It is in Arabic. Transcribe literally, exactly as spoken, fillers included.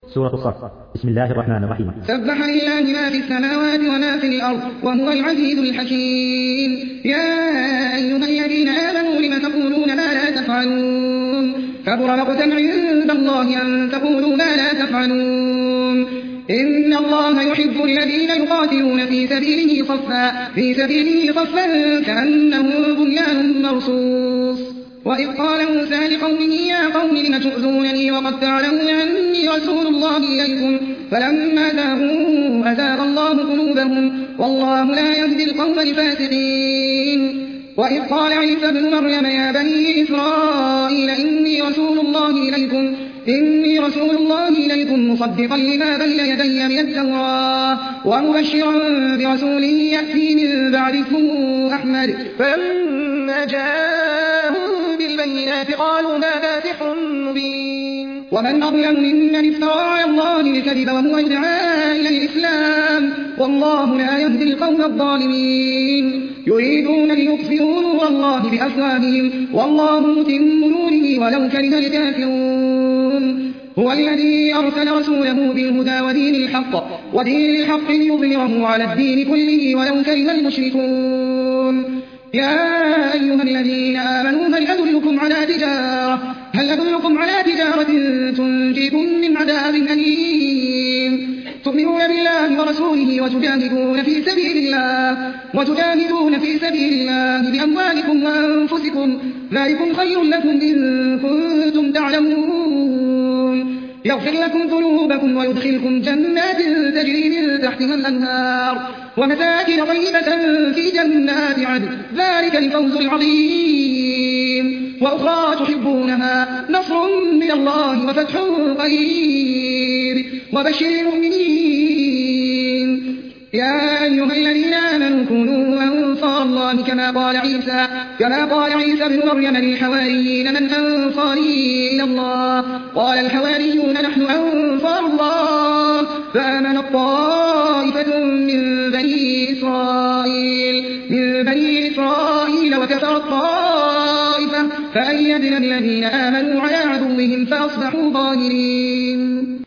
سورة الصف. بسم الله الرحمن الرحيم. سبح لله ما في السماوات وما في الأرض وهو العزيز الحكيم. يا أيها الذين آمنوا لم تقولون ما لا تفعلون كبر مقتا عند الله أن تقولوا ما لا تفعلون. إن الله يحب الذين يقاتلون في سبيله صفا في سبيله صفا كأنه بنيان مرصوص. وإذ قال موسى لقومه يا قوم لم تؤذونني وقد تعلمون أني رسول الله إليكم فلما زاغوا أزاغ الله قلوبهم والله لا يهدي القوم الفاسقين. وإذ قال عيسى ابن مريم يا بني إسرائيل إني رسول الله إليكم إني رسول الله إليكم مصدقا لما بين يدي من التوراة ومبشرا برسول يأتي من بعد اسمه أحمد. فلما جاءهم بالبينات قالوا هذا سحر مبين. ومن أظلم ممن افترى على الله الكذب وهو يدعى إلى الإسلام والله لا يهدي القوم الظالمين. يريدون ليطفئوا نور الله بأفواههم والله متم نوره ولو كره الكافرون. هو الذي أرسل رسوله بالهدى ودين الحق ودين الحق ليظهره على الدين كله ولو كره المشركون. يا أيها الذين آمنوا هل أدلكم على تجارة هل أدلكم على تجارة تنجيكم من عذاب أليم. تؤمنون بالله ورسوله وتجاهدون في سبيل الله وتجاهدون في سبيل الله بأموالكم وأنفسكم ذلكم خير لكم إن كنتم تعلمون. يغفر لكم ذنوبكم ويدخلكم جنات تجري من تحتها الأنهار ومساكن طيبة في جنات عدن ذلك الفوز العظيم. وأخرى تحبونها نصر من الله وفتح قريب وبشر المؤمنين. يا أيها الذين آمنوا كونوا أنصار الله كما قال عيسى كما قال عيسى ابن مريم للحواريين من أنصاري إلى الله قال الحواريون نحن أنصار الله فآمن الطائفة من بني إسرائيل من بني إسرائيل وكفر الطائفة فأيدنا الذين آمنوا على عدوهم فأصبحوا ظاهرين.